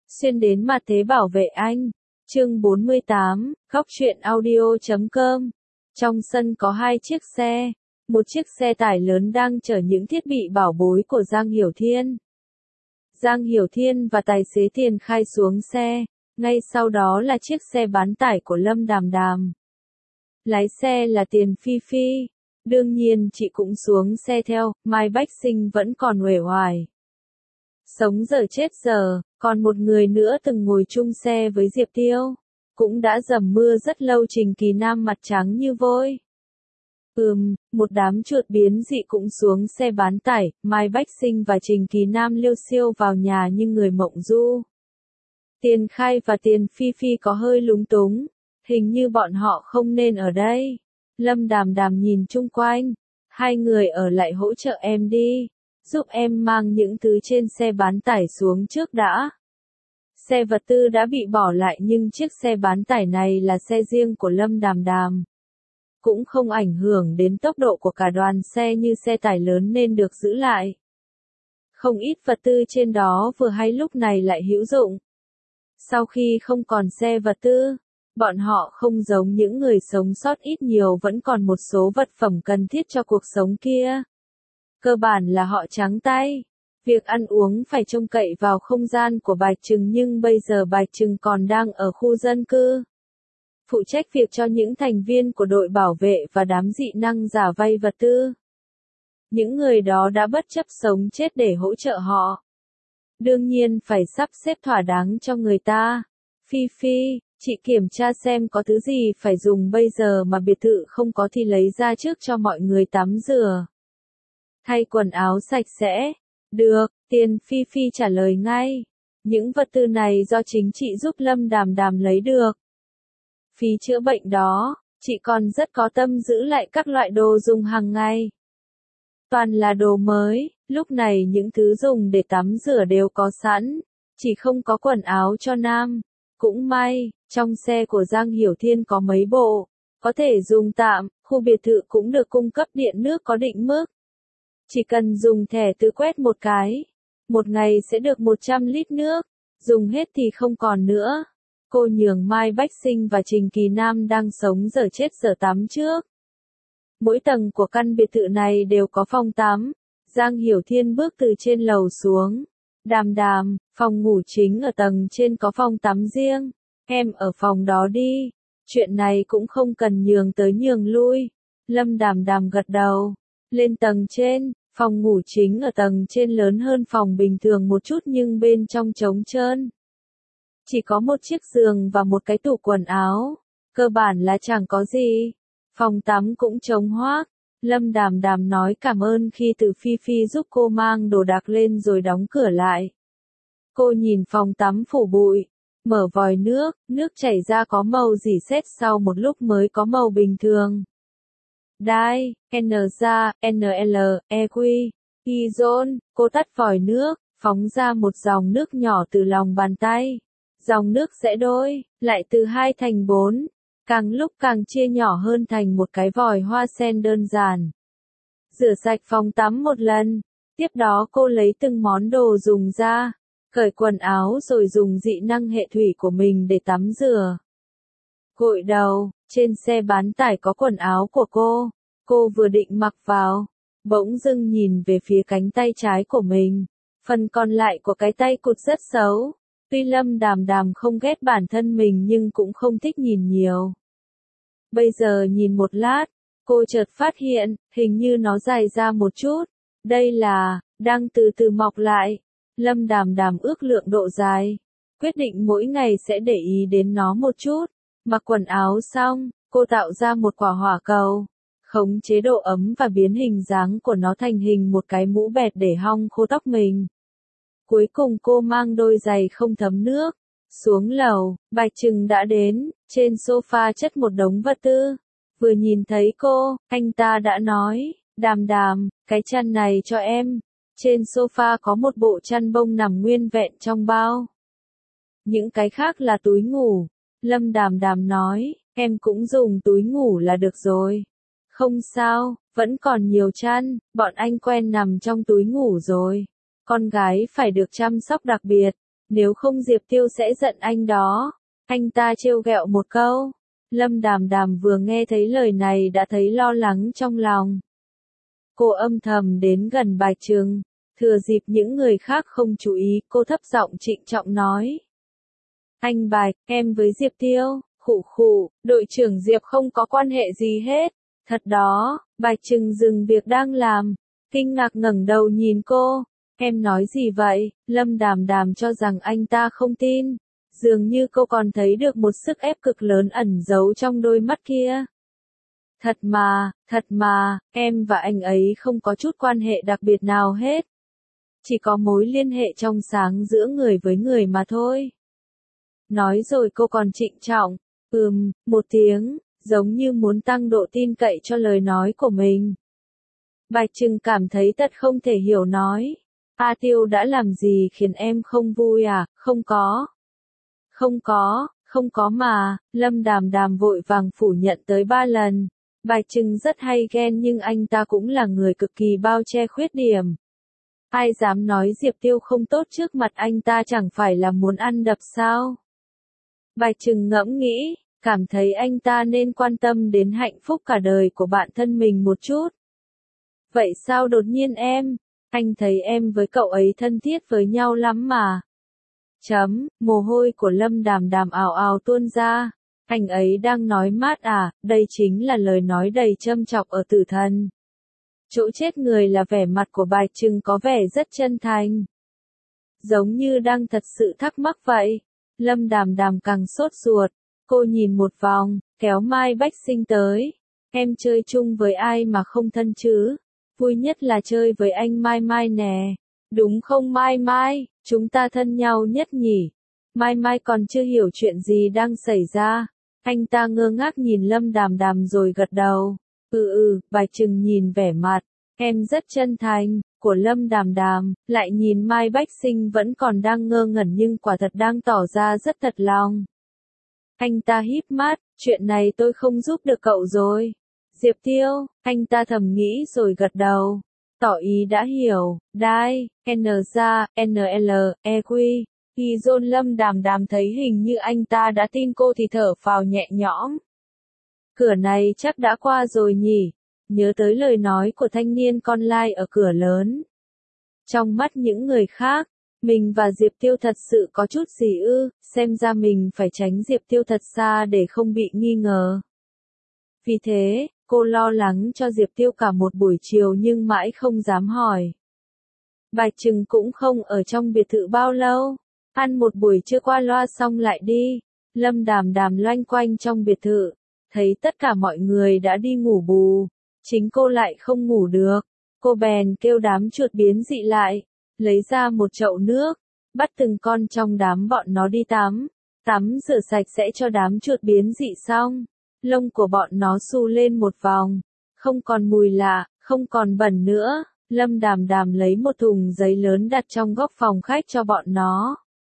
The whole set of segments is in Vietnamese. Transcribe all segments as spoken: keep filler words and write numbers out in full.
Xuyên đến mặt thế bảo vệ anh. Chương bốn mươi tám, góc truyện audio chấm com. Trong sân có hai chiếc xe. Một chiếc xe tải lớn đang chở những thiết bị bảo bối của Giang Hiểu Thiên. Giang Hiểu Thiên và tài xế Tiền Khai xuống xe. Ngay sau đó là chiếc xe bán tải của Lâm Đàm Đàm. Lái xe là Tiền Phi Phi. Đương nhiên chị cũng xuống xe theo, Mai Bách Sinh vẫn còn uể oải. Sống giờ chết giờ, còn một người nữa từng ngồi chung xe với Diệp Tiêu. Cũng đã dầm mưa rất lâu. Trình Kỳ Nam mặt trắng như vôi. Ừm, một đám chuột biến dị cũng xuống xe bán tải, Mai Bách Sinh và Trình Kỳ Nam liêu xiêu vào nhà như người mộng du. Tiền Khai và Tiền Phi Phi có hơi lúng túng, hình như bọn họ không nên ở đây. Lâm Đàm Đàm nhìn chung quanh, hai người ở lại hỗ trợ em đi, giúp em mang những thứ trên xe bán tải xuống trước đã. Xe vật tư đã bị bỏ lại nhưng chiếc xe bán tải này là xe riêng của Lâm Đàm Đàm. Cũng không ảnh hưởng đến tốc độ của cả đoàn xe như xe tải lớn nên được giữ lại. Không ít vật tư trên đó vừa hay lúc này lại hữu dụng. Sau khi không còn xe vật tư, bọn họ không giống những người sống sót ít nhiều vẫn còn một số vật phẩm cần thiết cho cuộc sống kia. Cơ bản là họ trắng tay. Việc ăn uống phải trông cậy vào không gian của Bạch Trừng nhưng bây giờ Bạch Trừng còn đang ở khu dân cư. Phụ trách việc cho những thành viên của đội bảo vệ và đám dị năng giả vay vật tư. Những người đó đã bất chấp sống chết để hỗ trợ họ. Đương nhiên phải sắp xếp thỏa đáng cho người ta. Phi Phi, chị kiểm tra xem có thứ gì phải dùng bây giờ mà biệt thự không có thì lấy ra trước cho mọi người tắm rửa. Thay quần áo sạch sẽ. Được, Tiền Phi Phi trả lời ngay. Những vật tư này do chính chị giúp Lâm Đàm Đàm lấy được. Phí chữa bệnh đó, chị còn rất có tâm giữ lại các loại đồ dùng hàng ngày. Toàn là đồ mới, lúc này những thứ dùng để tắm rửa đều có sẵn, chỉ không có quần áo cho nam. Cũng may, trong xe của Giang Hiểu Thiên có mấy bộ, có thể dùng tạm, khu biệt thự cũng được cung cấp điện nước có định mức. Chỉ cần dùng thẻ từ quét một cái, một ngày sẽ được một trăm lít nước, dùng hết thì không còn nữa. Cô nhường Mai Bách Sinh và Trình Kỳ Nam đang sống giờ chết giờ tắm trước. Mỗi tầng của căn biệt thự này đều có phòng tắm. Giang Hiểu Thiên bước từ trên lầu xuống. Đàm Đàm, phòng ngủ chính ở tầng trên có phòng tắm riêng. Em ở phòng đó đi. Chuyện này cũng không cần nhường tới nhường lui. Lâm Đàm Đàm gật đầu. Lên tầng trên, phòng ngủ chính ở tầng trên lớn hơn phòng bình thường một chút nhưng bên trong trống trơn. Chỉ có một chiếc giường và một cái tủ quần áo. Cơ bản là chẳng có gì. Phòng tắm cũng trống hoác. Lâm Đàm Đàm nói cảm ơn khi từ Phi Phi giúp cô mang đồ đạc lên rồi đóng cửa lại. Cô nhìn phòng tắm phủ bụi. Mở vòi nước, nước chảy ra có màu rỉ sét sau một lúc mới có màu bình thường. Đai, N ra, N L, E Q, Izon, cô tắt vòi nước, phóng ra một dòng nước nhỏ từ lòng bàn tay. Dòng nước rẽ đôi, lại từ hai thành bốn, càng lúc càng chia nhỏ hơn thành một cái vòi hoa sen đơn giản. Rửa sạch phòng tắm một lần, tiếp đó cô lấy từng món đồ dùng ra, cởi quần áo rồi dùng dị năng hệ thủy của mình để tắm rửa. Gội đầu, trên xe bán tải có quần áo của cô, cô vừa định mặc vào, bỗng dưng nhìn về phía cánh tay trái của mình, phần còn lại của cái tay cụt rất xấu. Tuy Lâm Đàm Đàm không ghét bản thân mình nhưng cũng không thích nhìn nhiều. Bây giờ nhìn một lát, cô chợt phát hiện, hình như nó dài ra một chút. Đây là, đang từ từ mọc lại. Lâm Đàm Đàm ước lượng độ dài. Quyết định mỗi ngày sẽ để ý đến nó một chút. Mặc quần áo xong, cô tạo ra một quả hỏa cầu. Khống chế độ ấm và biến hình dáng của nó thành hình một cái mũ bẹt để hong khô tóc mình. Cuối cùng cô mang đôi giày không thấm nước. Xuống lầu, Bạch Trừng đã đến, trên sofa chất một đống vật tư. Vừa nhìn thấy cô, anh ta đã nói, Đàm Đàm, cái chăn này cho em. Trên sofa có một bộ chăn bông nằm nguyên vẹn trong bao. Những cái khác là túi ngủ. Lâm Đàm Đàm nói, em cũng dùng túi ngủ là được rồi. Không sao, vẫn còn nhiều chăn, bọn anh quen nằm trong túi ngủ rồi. Con gái phải được chăm sóc đặc biệt. Nếu không Diệp Tiêu sẽ giận anh đó. Anh ta trêu ghẹo một câu. Lâm Đàm Đàm vừa nghe thấy lời này đã thấy lo lắng trong lòng. Cô âm thầm đến gần Bạch Trừng, thừa dịp những người khác không chú ý, cô thấp giọng trịnh trọng nói. Anh Bạch, em với Diệp Tiêu, khụ khụ, đội trưởng Diệp không có quan hệ gì hết. Thật đó, Bạch Trừng dừng việc đang làm, kinh ngạc ngẩng đầu nhìn cô. Em nói gì vậy? Lâm Đàm Đàm cho rằng anh ta không tin. Dường như cô còn thấy được một sức ép cực lớn ẩn giấu trong đôi mắt kia. Thật mà, thật mà, em và anh ấy không có chút quan hệ đặc biệt nào hết. Chỉ có mối liên hệ trong sáng giữa người với người mà thôi. Nói rồi cô còn trịnh trọng, ừm, một tiếng, giống như muốn tăng độ tin cậy cho lời nói của mình. Bạch Trừng cảm thấy thật không thể hiểu nói. A Tiêu đã làm gì khiến em không vui à? Không có. Không có, không có mà, Lâm Đàm Đàm vội vàng phủ nhận tới ba lần. Bạch Trừng rất hay ghen nhưng anh ta cũng là người cực kỳ bao che khuyết điểm. Ai dám nói Diệp Tiêu không tốt trước mặt anh ta chẳng phải là muốn ăn đập sao? Bạch Trừng ngẫm nghĩ, cảm thấy anh ta nên quan tâm đến hạnh phúc cả đời của bạn thân mình một chút. Vậy sao đột nhiên em? Anh thấy em với cậu ấy thân thiết với nhau lắm mà. Chấm, mồ hôi của Lâm Đàm Đàm ào ào tuôn ra. Anh ấy đang nói mát à, đây chính là lời nói đầy châm chọc ở tử thần. Chỗ chết người là vẻ mặt của Bạch Trừng có vẻ rất chân thành. Giống như đang thật sự thắc mắc vậy. Lâm Đàm Đàm càng sốt ruột. Cô nhìn một vòng, kéo Mai Bách Sinh tới. Em chơi chung với ai mà không thân chứ? Vui nhất là chơi với anh Mai Mai nè. Đúng không Mai Mai, chúng ta thân nhau nhất nhỉ? Mai Mai còn chưa hiểu chuyện gì đang xảy ra. Anh ta ngơ ngác nhìn Lâm Đàm Đàm rồi gật đầu. Ừ ừ, Bạch Trừng nhìn vẻ mặt, em rất chân thành, của Lâm Đàm Đàm, lại nhìn Mai Bách Sinh vẫn còn đang ngơ ngẩn nhưng quả thật đang tỏ ra rất thật lòng. Anh ta híp mắt, chuyện này tôi không giúp được cậu rồi. Diệp Tiêu, anh ta thầm nghĩ rồi gật đầu. Tỏ ý đã hiểu, đai, N ra, N L, E Q. Khi John Lâm Đàm Đàm thấy hình như anh ta đã tin cô thì thở phào nhẹ nhõm. Cửa này chắc đã qua rồi nhỉ, nhớ tới lời nói của thanh niên con lai ở cửa lớn. Trong mắt những người khác, mình và Diệp Tiêu thật sự có chút gì ư, xem ra mình phải tránh Diệp Tiêu thật xa để không bị nghi ngờ. Vì thế, cô lo lắng cho Diệp Tiêu cả một buổi chiều nhưng mãi không dám hỏi. Bạch Trừng cũng không ở trong biệt thự bao lâu, ăn một buổi trưa qua loa xong lại đi. Lâm Đàm Đàm loanh quanh trong biệt thự, thấy tất cả mọi người đã đi ngủ bù, chính cô lại không ngủ được. Cô bèn kêu đám chuột biến dị lại, lấy ra một chậu nước, bắt từng con trong đám bọn nó đi tắm, tắm rửa sạch sẽ cho đám chuột biến dị xong. Lông của bọn nó xù lên một vòng, không còn mùi lạ, không còn bẩn nữa. Lâm Đàm Đàm lấy một thùng giấy lớn đặt trong góc phòng khách cho bọn nó.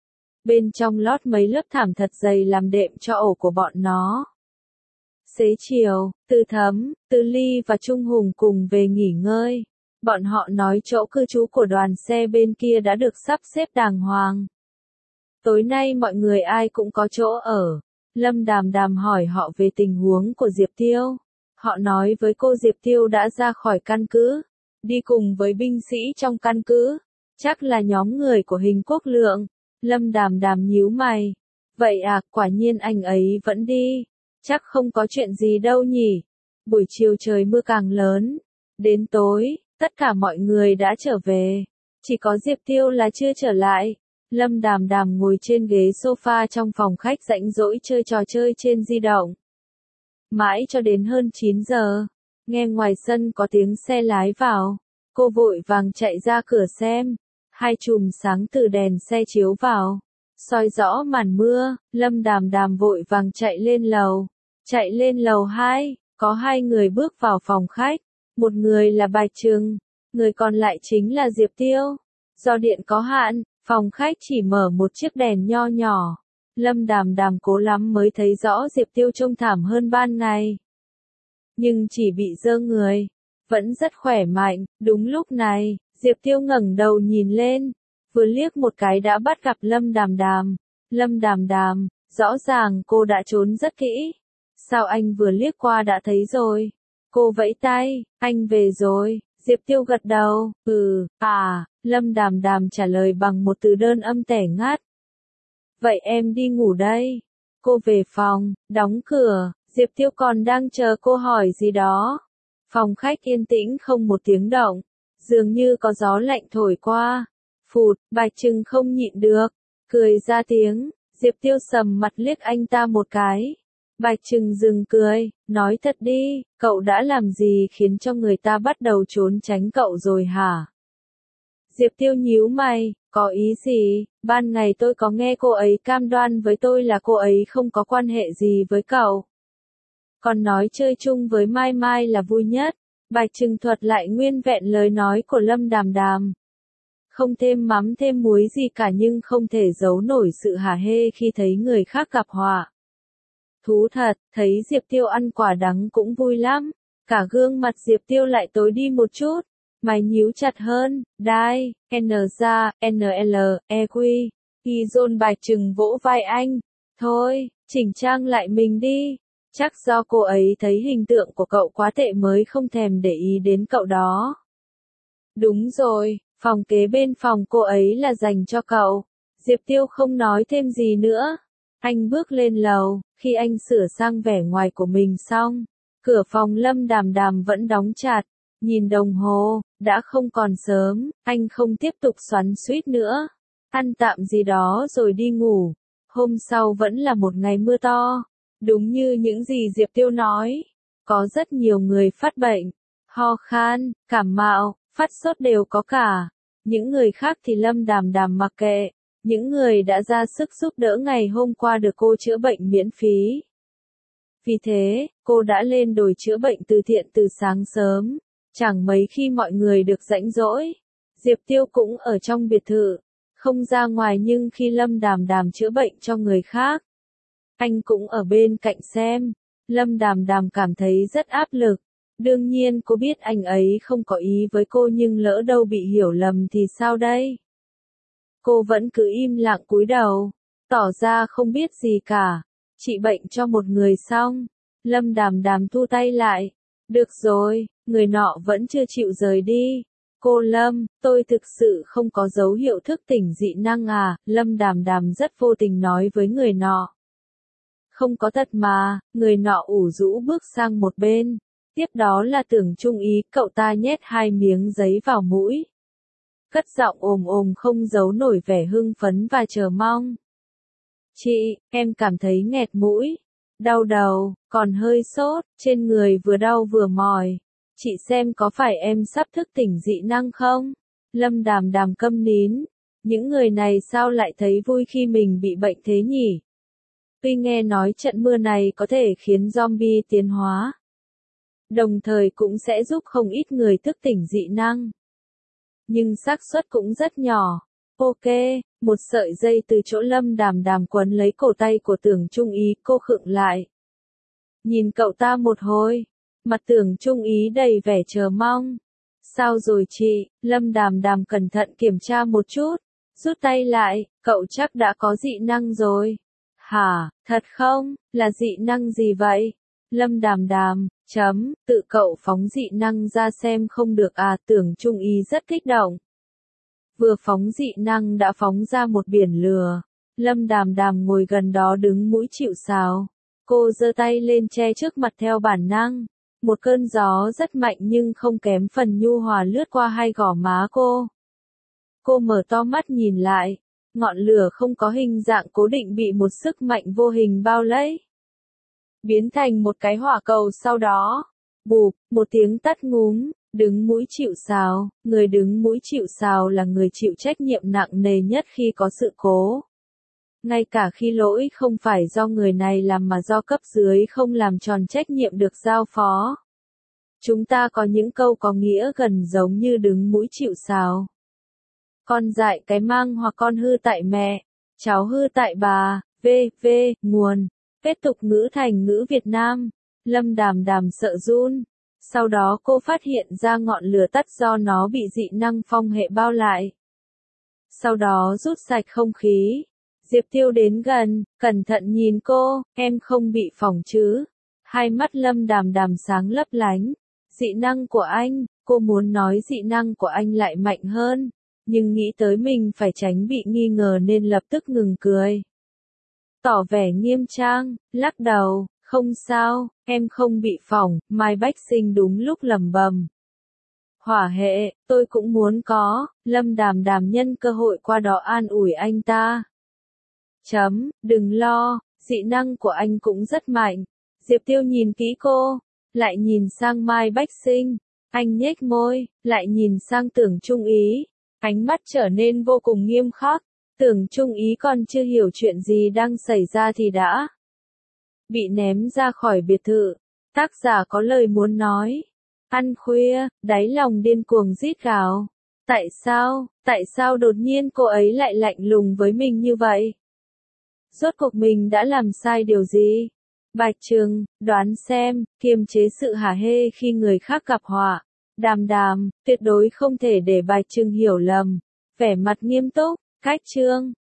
Bên trong lót mấy lớp thảm thật dày làm đệm cho ổ của bọn nó. Xế chiều, Từ Thấm, Từ Ly và Trung Hùng cùng về nghỉ ngơi. Bọn họ nói chỗ cư trú của đoàn xe bên kia đã được sắp xếp đàng hoàng. Tối nay mọi người ai cũng có chỗ ở. Lâm Đàm Đàm hỏi họ về tình huống của Diệp Tiêu. Họ nói với cô Diệp Tiêu đã ra khỏi căn cứ, đi cùng với binh sĩ trong căn cứ. Chắc là nhóm người của Hình Quốc Lượng. Lâm Đàm Đàm nhíu mày. Vậy à, quả nhiên anh ấy vẫn đi. Chắc không có chuyện gì đâu nhỉ. Buổi chiều trời mưa càng lớn. Đến tối, tất cả mọi người đã trở về. Chỉ có Diệp Tiêu là chưa trở lại. Lâm Đàm Đàm ngồi trên ghế sofa trong phòng khách rãnh rỗi chơi trò chơi trên di động. Mãi cho đến hơn chín giờ, nghe ngoài sân có tiếng xe lái vào. Cô vội vàng chạy ra cửa xem. Hai chùm sáng từ đèn xe chiếu vào, soi rõ màn mưa. Lâm Đàm Đàm vội vàng chạy lên lầu. Chạy lên lầu hai, có hai người bước vào phòng khách. Một người là Bạch Trừng, người còn lại chính là Diệp Tiêu. Do điện có hạn, phòng khách chỉ mở một chiếc đèn nho nhỏ. Lâm Đàm Đàm cố lắm mới thấy rõ Diệp Tiêu trông thảm hơn ban ngày. Nhưng chỉ bị dơ người, vẫn rất khỏe mạnh. Đúng lúc này, Diệp Tiêu ngẩng đầu nhìn lên, vừa liếc một cái đã bắt gặp Lâm Đàm Đàm. Lâm Đàm Đàm, rõ ràng cô đã trốn rất kỹ. Sao anh vừa liếc qua đã thấy rồi? Cô vẫy tay, anh về rồi. Diệp Tiêu gật đầu, ừ, à, Lâm Đàm Đàm trả lời bằng một từ đơn âm tẻ ngắt. Vậy em đi ngủ đây. Cô về phòng, đóng cửa, Diệp Tiêu còn đang chờ cô hỏi gì đó. Phòng khách yên tĩnh không một tiếng động, dường như có gió lạnh thổi qua. Phụt, Bạch Trừng không nhịn được, cười ra tiếng, Diệp Tiêu sầm mặt liếc anh ta một cái. Bạch Trừng dừng cười, nói thật đi, cậu đã làm gì khiến cho người ta bắt đầu trốn tránh cậu rồi hả? Diệp Tiêu nhíu mày, có ý gì? Ban ngày tôi có nghe cô ấy cam đoan với tôi là cô ấy không có quan hệ gì với cậu. Còn nói chơi chung với Mai Mai là vui nhất. Bạch Trừng thuật lại nguyên vẹn lời nói của Lâm Đàm Đàm. Không thêm mắm thêm muối gì cả nhưng không thể giấu nổi sự hả hê khi thấy người khác gặp họa. Thú thật, thấy Diệp Tiêu ăn quả đắng cũng vui lắm. Cả gương mặt Diệp Tiêu lại tối đi một chút. Mày nhíu chặt hơn, đai, N ra, N L, E Q. Y dồn Bạch Trừng vỗ vai anh. Thôi, chỉnh trang lại mình đi. Chắc do cô ấy thấy hình tượng của cậu quá tệ mới không thèm để ý đến cậu đó. Đúng rồi, phòng kế bên phòng cô ấy là dành cho cậu. Diệp Tiêu không nói thêm gì nữa. Anh bước lên lầu, khi anh sửa sang vẻ ngoài của mình xong, cửa phòng Lâm Đàm Đàm vẫn đóng chặt. Nhìn đồng hồ, đã không còn sớm, anh không tiếp tục xoắn xuýt nữa. Ăn tạm gì đó rồi đi ngủ. Hôm sau vẫn là một ngày mưa to. Đúng như những gì Diệp Tiêu nói, có rất nhiều người phát bệnh, ho khan, cảm mạo, phát sốt đều có cả. Những người khác thì Lâm Đàm Đàm mặc kệ. Những người đã ra sức giúp đỡ ngày hôm qua được cô chữa bệnh miễn phí. Vì thế, cô đã lên đồi chữa bệnh từ thiện từ sáng sớm. Chẳng mấy khi mọi người được rảnh rỗi. Diệp Tiêu cũng ở trong biệt thự, không ra ngoài nhưng khi Lâm Đàm Đàm chữa bệnh cho người khác, anh cũng ở bên cạnh xem. Lâm Đàm Đàm cảm thấy rất áp lực. Đương nhiên cô biết anh ấy không có ý với cô nhưng lỡ đâu bị hiểu lầm thì sao đây? Cô vẫn cứ im lặng cúi đầu, tỏ ra không biết gì cả. Trị bệnh cho một người xong, Lâm Đàm Đàm thu tay lại. Được rồi, người nọ vẫn chưa chịu rời đi. Cô Lâm, tôi thực sự không có dấu hiệu thức tỉnh dị năng à, Lâm Đàm Đàm rất vô tình nói với người nọ. Không có thật mà, người nọ ủ rũ bước sang một bên. Tiếp đó là Tưởng Trung Ý, cậu ta nhét hai miếng giấy vào mũi. Cất giọng ồm ồm không giấu nổi vẻ hưng phấn và chờ mong. Chị, em cảm thấy nghẹt mũi, đau đầu, còn hơi sốt, trên người vừa đau vừa mỏi. Chị xem có phải em sắp thức tỉnh dị năng không? Lâm Đàm Đàm câm nín. Những người này sao lại thấy vui khi mình bị bệnh thế nhỉ? Tuy nghe nói trận mưa này có thể khiến zombie tiến hóa, đồng thời cũng sẽ giúp không ít người thức tỉnh dị năng. Nhưng xác suất cũng rất nhỏ. Ok, một sợi dây từ chỗ Lâm Đàm Đàm quấn lấy cổ tay của Tưởng Trung Ý, cô khựng lại. Nhìn cậu ta một hồi, mặt Tưởng Trung Ý đầy vẻ chờ mong. Sao rồi chị? Lâm Đàm Đàm cẩn thận kiểm tra một chút, rút tay lại, cậu chắc đã có dị năng rồi. Hả, thật không? Là dị năng gì vậy? Lâm Đàm Đàm, chấm, tự cậu phóng dị năng ra xem không được à, Tưởng Trung Ý rất kích động. Vừa phóng dị năng đã phóng ra một biển lửa. Lâm Đàm Đàm ngồi gần đó đứng mũi chịu sào. Cô giơ tay lên che trước mặt theo bản năng. Một cơn gió rất mạnh nhưng không kém phần nhu hòa lướt qua hai gò má cô. Cô mở to mắt nhìn lại. Ngọn lửa không có hình dạng cố định bị một sức mạnh vô hình bao lấy, biến thành một cái hỏa cầu sau đó. Bụp, một tiếng tắt ngúm. Đứng mũi chịu sào, người đứng mũi chịu sào là người chịu trách nhiệm nặng nề nhất khi có sự cố. Ngay cả khi lỗi không phải do người này làm mà do cấp dưới không làm tròn trách nhiệm được giao phó. Chúng ta có những câu có nghĩa gần giống như đứng mũi chịu sào. Con dại cái mang hoặc con hư tại mẹ, cháu hư tại bà, v, v, nguồn. Kết tục ngữ thành ngữ Việt Nam. Lâm Đàm Đàm sợ run. Sau đó cô phát hiện ra ngọn lửa tắt do nó bị dị năng phong hệ bao lại. sau đó rút sạch không khí. Diệp Tiêu đến gần, cẩn thận nhìn cô, em không bị phỏng chứ? Hai mắt Lâm Đàm Đàm sáng lấp lánh. Dị năng của anh, cô muốn nói dị năng của anh lại mạnh hơn, nhưng nghĩ tới mình phải tránh bị nghi ngờ nên lập tức ngừng cười. Tỏ vẻ nghiêm trang, lắc đầu, không sao, em không bị phỏng, Mai Bách Sinh đúng lúc lẩm bẩm. Hỏa hệ, tôi cũng muốn có, Lâm Đàm Đàm nhân cơ hội qua đó an ủi anh ta. Chấm, đừng lo, dị năng của anh cũng rất mạnh. Diệp Tiêu nhìn kỹ cô, lại nhìn sang Mai Bách Sinh, anh nhếch môi, lại nhìn sang Tưởng Trung Ý, ánh mắt trở nên vô cùng nghiêm khắc. Tưởng Trung Ý còn chưa hiểu chuyện gì đang xảy ra thì đã bị ném ra khỏi biệt thự. Tác giả có lời muốn nói. Ăn khuya, đáy lòng điên cuồng rít gào. Tại sao, tại sao đột nhiên cô ấy lại lạnh lùng với mình như vậy? Rốt cuộc mình đã làm sai điều gì? Bạch Trừng, đoán xem, kiềm chế sự hả hê khi người khác gặp họa. Đàm Đàm, tuyệt đối không thể để Bạch Trừng hiểu lầm. Vẻ mặt nghiêm túc, cách chương.